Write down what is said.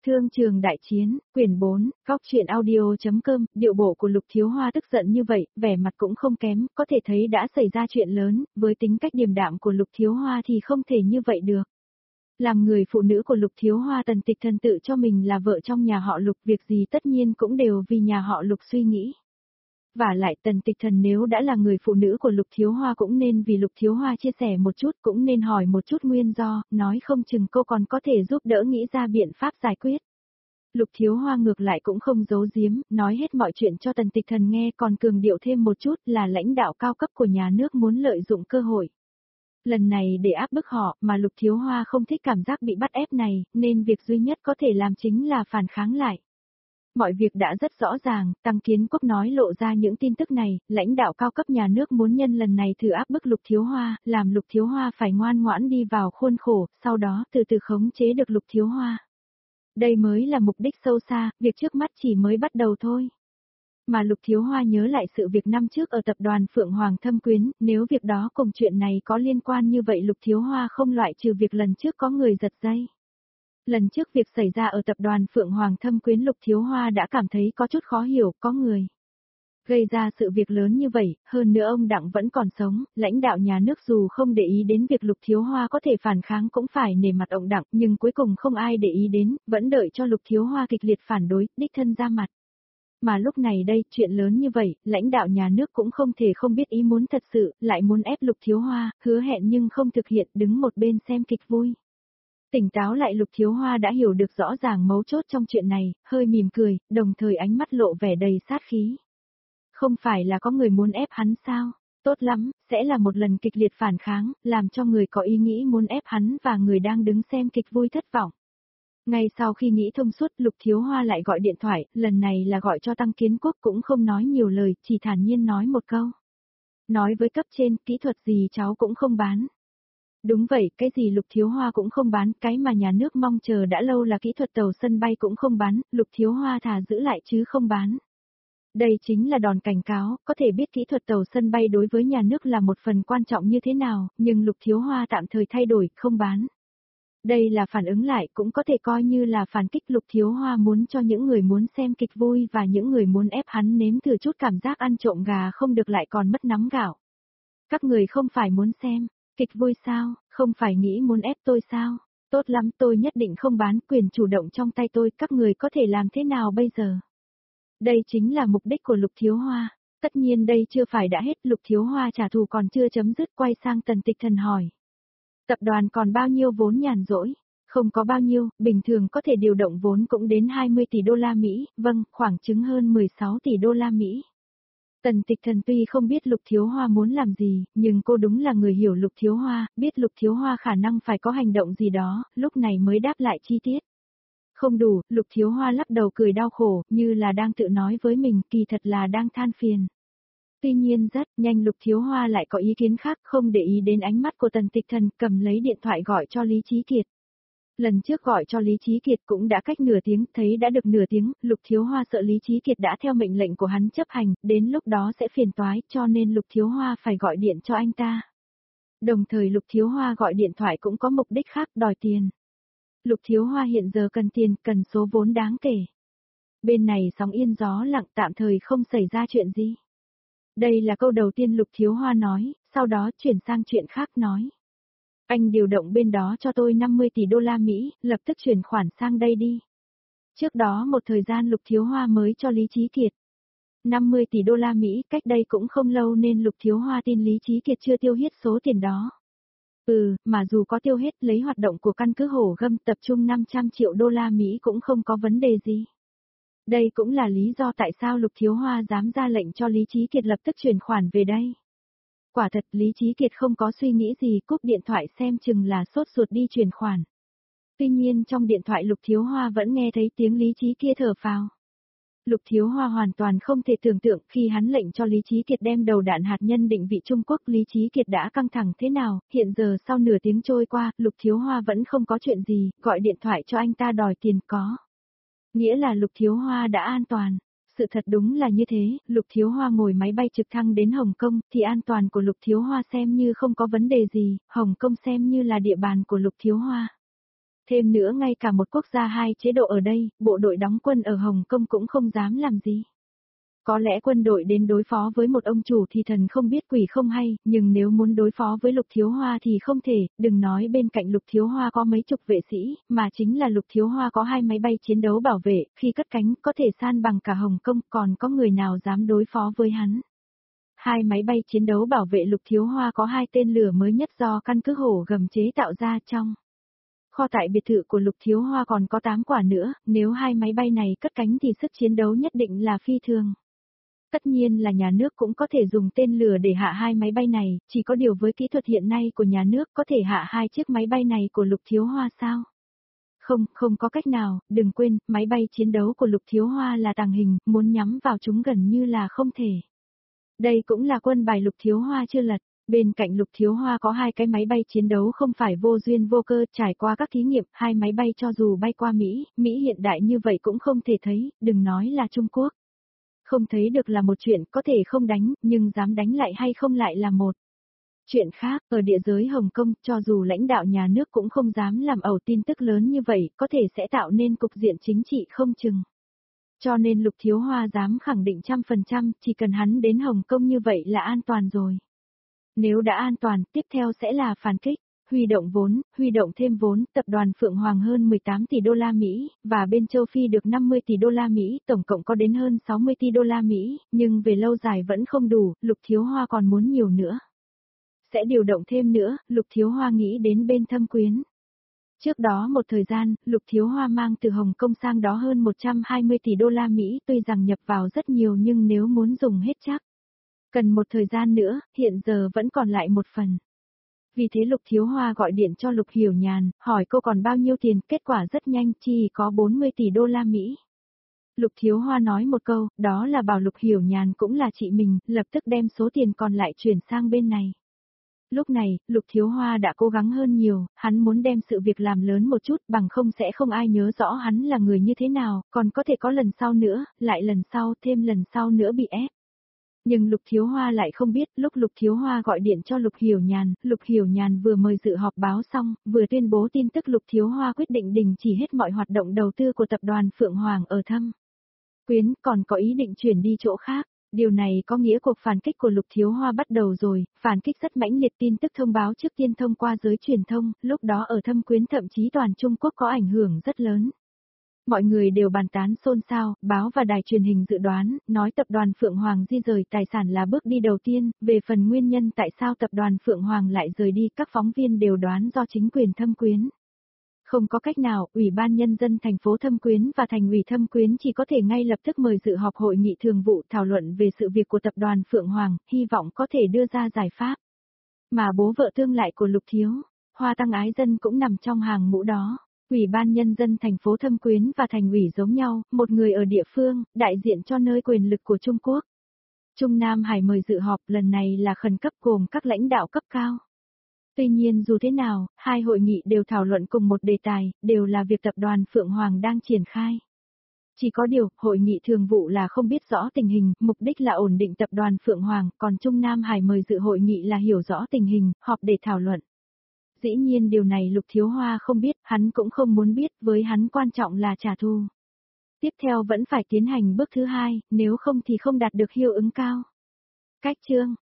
Thương trường đại chiến, quyển 4, góc truyện audio.com, điệu bộ của Lục Thiếu Hoa tức giận như vậy, vẻ mặt cũng không kém, có thể thấy đã xảy ra chuyện lớn, với tính cách điềm đạm của Lục Thiếu Hoa thì không thể như vậy được. Làm người phụ nữ của Lục Thiếu Hoa, Tần Tịch Thần tự cho mình là vợ trong nhà họ Lục, việc gì tất nhiên cũng đều vì nhà họ Lục suy nghĩ. Vả lại Tần Tịch Thần nếu đã là người phụ nữ của Lục Thiếu Hoa cũng nên vì Lục Thiếu Hoa chia sẻ một chút, cũng nên hỏi một chút nguyên do, nói không chừng cô còn có thể giúp đỡ nghĩ ra biện pháp giải quyết. Lục Thiếu Hoa ngược lại cũng không giấu giếm, nói hết mọi chuyện cho Tần Tịch Thần nghe, còn cường điệu thêm một chút là lãnh đạo cao cấp của nhà nước muốn lợi dụng cơ hội. Lần này để áp bức họ, mà Lục Thiếu Hoa không thích cảm giác bị bắt ép này, nên việc duy nhất có thể làm chính là phản kháng lại. Mọi việc đã rất rõ ràng, Tăng Kiến Quốc nói lộ ra những tin tức này, lãnh đạo cao cấp nhà nước muốn nhân lần này thử áp bức Lục Thiếu Hoa, làm Lục Thiếu Hoa phải ngoan ngoãn đi vào khuôn khổ, sau đó từ từ khống chế được Lục Thiếu Hoa. Đây mới là mục đích sâu xa, việc trước mắt chỉ mới bắt đầu thôi. Mà Lục Thiếu Hoa nhớ lại sự việc năm trước ở tập đoàn Phượng Hoàng Thâm Quyến, nếu việc đó cùng chuyện này có liên quan như vậy Lục Thiếu Hoa không loại trừ việc lần trước có người giật dây. Lần trước việc xảy ra ở tập đoàn Phượng Hoàng Thâm Quyến Lục Thiếu Hoa đã cảm thấy có chút khó hiểu, có người gây ra sự việc lớn như vậy, hơn nữa ông Đặng vẫn còn sống, lãnh đạo nhà nước dù không để ý đến việc Lục Thiếu Hoa có thể phản kháng cũng phải nể mặt ông Đặng, nhưng cuối cùng không ai để ý đến, vẫn đợi cho Lục Thiếu Hoa kịch liệt phản đối, đích thân ra mặt. Mà lúc này đây, chuyện lớn như vậy, lãnh đạo nhà nước cũng không thể không biết ý muốn thật sự, lại muốn ép Lục Thiếu Hoa, hứa hẹn nhưng không thực hiện, đứng một bên xem kịch vui. Tỉnh táo lại Lục Thiếu Hoa đã hiểu được rõ ràng mấu chốt trong chuyện này, hơi mỉm cười, đồng thời ánh mắt lộ vẻ đầy sát khí. Không phải là có người muốn ép hắn sao? Tốt lắm, sẽ là một lần kịch liệt phản kháng, làm cho người có ý nghĩ muốn ép hắn và người đang đứng xem kịch vui thất vọng. Ngay sau khi nghĩ thông suốt, Lục Thiếu Hoa lại gọi điện thoại, lần này là gọi cho Tăng Kiến Quốc, cũng không nói nhiều lời, chỉ thản nhiên nói một câu. Nói với cấp trên, kỹ thuật gì cháu cũng không bán. Đúng vậy, cái gì Lục Thiếu Hoa cũng không bán, cái mà nhà nước mong chờ đã lâu là kỹ thuật tàu sân bay cũng không bán, Lục Thiếu Hoa thà giữ lại chứ không bán. Đây chính là đòn cảnh cáo, có thể biết kỹ thuật tàu sân bay đối với nhà nước là một phần quan trọng như thế nào, nhưng Lục Thiếu Hoa tạm thời thay đổi, không bán. Đây là phản ứng lại, cũng có thể coi như là phản kích. Lục Thiếu Hoa muốn cho những người muốn xem kịch vui và những người muốn ép hắn nếm thử chút cảm giác ăn trộm gà không được lại còn mất nắm gạo. Các người không phải muốn xem kịch vui sao, không phải nghĩ muốn ép tôi sao? Tốt lắm, tôi nhất định không bán, quyền chủ động trong tay tôi, các người có thể làm thế nào bây giờ? Đây chính là mục đích của Lục Thiếu Hoa. Tất nhiên đây chưa phải đã hết, Lục Thiếu Hoa trả thù còn chưa chấm dứt, quay sang Tần Tịch Thần hỏi. Tập đoàn còn bao nhiêu vốn nhàn rỗi? Không có bao nhiêu, bình thường có thể điều động vốn cũng đến 20 tỷ đô la Mỹ, vâng, khoảng chừng hơn 16 tỷ đô la Mỹ. Tần Tịch Thần tuy không biết Lục Thiếu Hoa muốn làm gì, nhưng cô đúng là người hiểu Lục Thiếu Hoa, biết Lục Thiếu Hoa khả năng phải có hành động gì đó, lúc này mới đáp lại chi tiết. Không đủ, Lục Thiếu Hoa lắc đầu cười đau khổ, như là đang tự nói với mình, kỳ thật là đang than phiền. Tuy nhiên rất nhanh Lục Thiếu Hoa lại có ý kiến khác, không để ý đến ánh mắt của Tần Tịch Thần, cầm lấy điện thoại gọi cho Lý Chí Kiệt. Lần trước gọi cho Lý Chí Kiệt cũng đã cách nửa tiếng, thấy đã được nửa tiếng, Lục Thiếu Hoa sợ Lý Chí Kiệt đã theo mệnh lệnh của hắn chấp hành, đến lúc đó sẽ phiền toái, cho nên Lục Thiếu Hoa phải gọi điện cho anh ta. Đồng thời Lục Thiếu Hoa gọi điện thoại cũng có mục đích khác, đòi tiền. Lục Thiếu Hoa hiện giờ cần tiền, cần số vốn đáng kể. Bên này sóng yên gió lặng, tạm thời không xảy ra chuyện gì. Đây là câu đầu tiên Lục Thiếu Hoa nói, sau đó chuyển sang chuyện khác nói. Anh điều động bên đó cho tôi 50 tỷ đô la Mỹ, lập tức chuyển khoản sang đây đi. Trước đó một thời gian Lục Thiếu Hoa mới cho Lý Chí Kiệt 50 tỷ đô la Mỹ, cách đây cũng không lâu nên Lục Thiếu Hoa tin Lý Chí Kiệt chưa tiêu hết số tiền đó. Mà dù có tiêu hết, lấy hoạt động của căn cứ Hổ Gâm tập trung 500 triệu đô la Mỹ cũng không có vấn đề gì. Đây cũng là lý do tại sao Lục Thiếu Hoa dám ra lệnh cho Lý Chí Kiệt lập tức chuyển khoản về đây. Quả thật Lý Chí Kiệt không có suy nghĩ gì, cúp điện thoại xem chừng là sốt ruột đi chuyển khoản. Tuy nhiên trong điện thoại Lục Thiếu Hoa vẫn nghe thấy tiếng Lý Chí kia thở phào. Lục Thiếu Hoa hoàn toàn không thể tưởng tượng khi hắn lệnh cho Lý Chí Kiệt đem đầu đạn hạt nhân định vị Trung Quốc, Lý Chí Kiệt đã căng thẳng thế nào, hiện giờ sau nửa tiếng trôi qua, Lục Thiếu Hoa vẫn không có chuyện gì, gọi điện thoại cho anh ta đòi tiền có. Nghĩa là Lục Thiếu Hoa đã an toàn. Sự thật đúng là như thế, Lục Thiếu Hoa ngồi máy bay trực thăng đến Hồng Kông, thì an toàn của Lục Thiếu Hoa xem như không có vấn đề gì, Hồng Kông xem như là địa bàn của Lục Thiếu Hoa. Thêm nữa ngay cả một quốc gia hai chế độ ở đây, bộ đội đóng quân ở Hồng Kông cũng không dám làm gì. Có lẽ quân đội đến đối phó với một ông chủ thì thần không biết quỷ không hay, nhưng nếu muốn đối phó với Lục Thiếu Hoa thì không thể, đừng nói bên cạnh Lục Thiếu Hoa có mấy chục vệ sĩ, mà chính là Lục Thiếu Hoa có 2 máy bay chiến đấu bảo vệ, khi cất cánh có thể san bằng cả Hồng Kông, còn có người nào dám đối phó với hắn. 2 máy bay chiến đấu bảo vệ Lục Thiếu Hoa có 2 tên lửa mới nhất do căn cứ Hổ Gầm chế tạo ra trong kho tại biệt thự của Lục Thiếu Hoa còn có 8 quả nữa, nếu 2 máy bay này cất cánh thì sức chiến đấu nhất định là phi thường. Tất nhiên là nhà nước cũng có thể dùng tên lửa để hạ 2 máy bay này, chỉ có điều với kỹ thuật hiện nay của nhà nước có thể hạ 2 chiếc máy bay này của Lục Thiếu Hoa sao? Không có cách nào, đừng quên, máy bay chiến đấu của Lục Thiếu Hoa là tàng hình, muốn nhắm vào chúng gần như là không thể. Đây cũng là quân bài Lục Thiếu Hoa chưa lật. Bên cạnh Lục Thiếu Hoa có 2 cái máy bay chiến đấu không phải vô duyên vô cơ, trải qua các thí nghiệm, 2 máy bay cho dù bay qua Mỹ hiện đại như vậy cũng không thể thấy, đừng nói là Trung Quốc. Không thấy được là một chuyện, có thể không đánh, nhưng dám đánh lại hay không lại là một chuyện khác. Ở địa giới Hồng Kông, cho dù lãnh đạo nhà nước cũng không dám làm ẩu tin tức lớn như vậy, có thể sẽ tạo nên cục diện chính trị không chừng. Cho nên Lục Thiếu Hoa dám khẳng định 100%, chỉ cần hắn đến Hồng Kông như vậy là an toàn rồi. Nếu đã an toàn, tiếp theo sẽ là phản kích. Huy động vốn, huy động thêm vốn, tập đoàn Phượng Hoàng hơn 18 tỷ đô la Mỹ, và bên châu Phi được 50 tỷ đô la Mỹ, tổng cộng có đến hơn 60 tỷ đô la Mỹ, nhưng về lâu dài vẫn không đủ, Lục Thiếu Hoa còn muốn nhiều nữa. Sẽ điều động thêm nữa, Lục Thiếu Hoa nghĩ đến bên Thâm Quyến. Trước đó một thời gian, Lục Thiếu Hoa mang từ Hồng Kông sang đó hơn 120 tỷ đô la Mỹ, tuy rằng nhập vào rất nhiều nhưng nếu muốn dùng hết chắc cần một thời gian nữa, hiện giờ vẫn còn lại một phần. Vì thế Lục Thiếu Hoa gọi điện cho Lục Hiểu Nhàn, hỏi cô còn bao nhiêu tiền, kết quả rất nhanh, chỉ có 40 tỷ đô la Mỹ. Lục Thiếu Hoa nói một câu, đó là bảo Lục Hiểu Nhàn cũng là chị mình, lập tức đem số tiền còn lại chuyển sang bên này. Lúc này, Lục Thiếu Hoa đã cố gắng hơn nhiều, hắn muốn đem sự việc làm lớn một chút, bằng không sẽ không ai nhớ rõ hắn là người như thế nào, còn có thể có lần sau nữa, lại lần sau, thêm lần sau nữa bị ép. Nhưng Lục Thiếu Hoa lại không biết, lúc Lục Thiếu Hoa gọi điện cho Lục Hiểu Nhàn vừa mời dự họp báo xong, vừa tuyên bố tin tức Lục Thiếu Hoa quyết định đình chỉ hết mọi hoạt động đầu tư của tập đoàn Phượng Hoàng ở Thâm Quyến, còn có ý định chuyển đi chỗ khác. Điều này có nghĩa cuộc phản kích của Lục Thiếu Hoa bắt đầu rồi, phản kích rất mãnh liệt, tin tức thông báo trước tiên thông qua giới truyền thông, lúc đó ở Thâm Quyến thậm chí toàn Trung Quốc có ảnh hưởng rất lớn. Mọi người đều bàn tán xôn xao, báo và đài truyền hình dự đoán, nói tập đoàn Phượng Hoàng di rời tài sản là bước đi đầu tiên, về phần nguyên nhân tại sao tập đoàn Phượng Hoàng lại rời đi, các phóng viên đều đoán do chính quyền Thâm Quyến. Không có cách nào, Ủy ban Nhân dân thành phố Thâm Quyến và Thành ủy Thâm Quyến chỉ có thể ngay lập tức mời dự họp hội nghị thường vụ thảo luận về sự việc của tập đoàn Phượng Hoàng, hy vọng có thể đưa ra giải pháp. Mà bố vợ tương lại của Lục Thiếu Hoa Tăng Ái Dân cũng nằm trong hàng ngũ đó. Ủy ban Nhân dân thành phố Thâm Quyến và Thành ủy giống nhau, một người ở địa phương, đại diện cho nơi quyền lực của Trung Quốc. Trung Nam Hải mời dự họp lần này là khẩn cấp gồm các lãnh đạo cấp cao. Tuy nhiên dù thế nào, 2 hội nghị đều thảo luận cùng một đề tài, đều là việc tập đoàn Phượng Hoàng đang triển khai. Chỉ có điều, hội nghị thường vụ là không biết rõ tình hình, mục đích là ổn định tập đoàn Phượng Hoàng, còn Trung Nam Hải mời dự hội nghị là hiểu rõ tình hình, họp để thảo luận. Dĩ nhiên điều này Lục Thiếu Hoa không biết, hắn cũng không muốn biết, với hắn quan trọng là trả thù. Tiếp theo vẫn phải tiến hành bước thứ 2, nếu không thì không đạt được hiệu ứng cao. Cách chương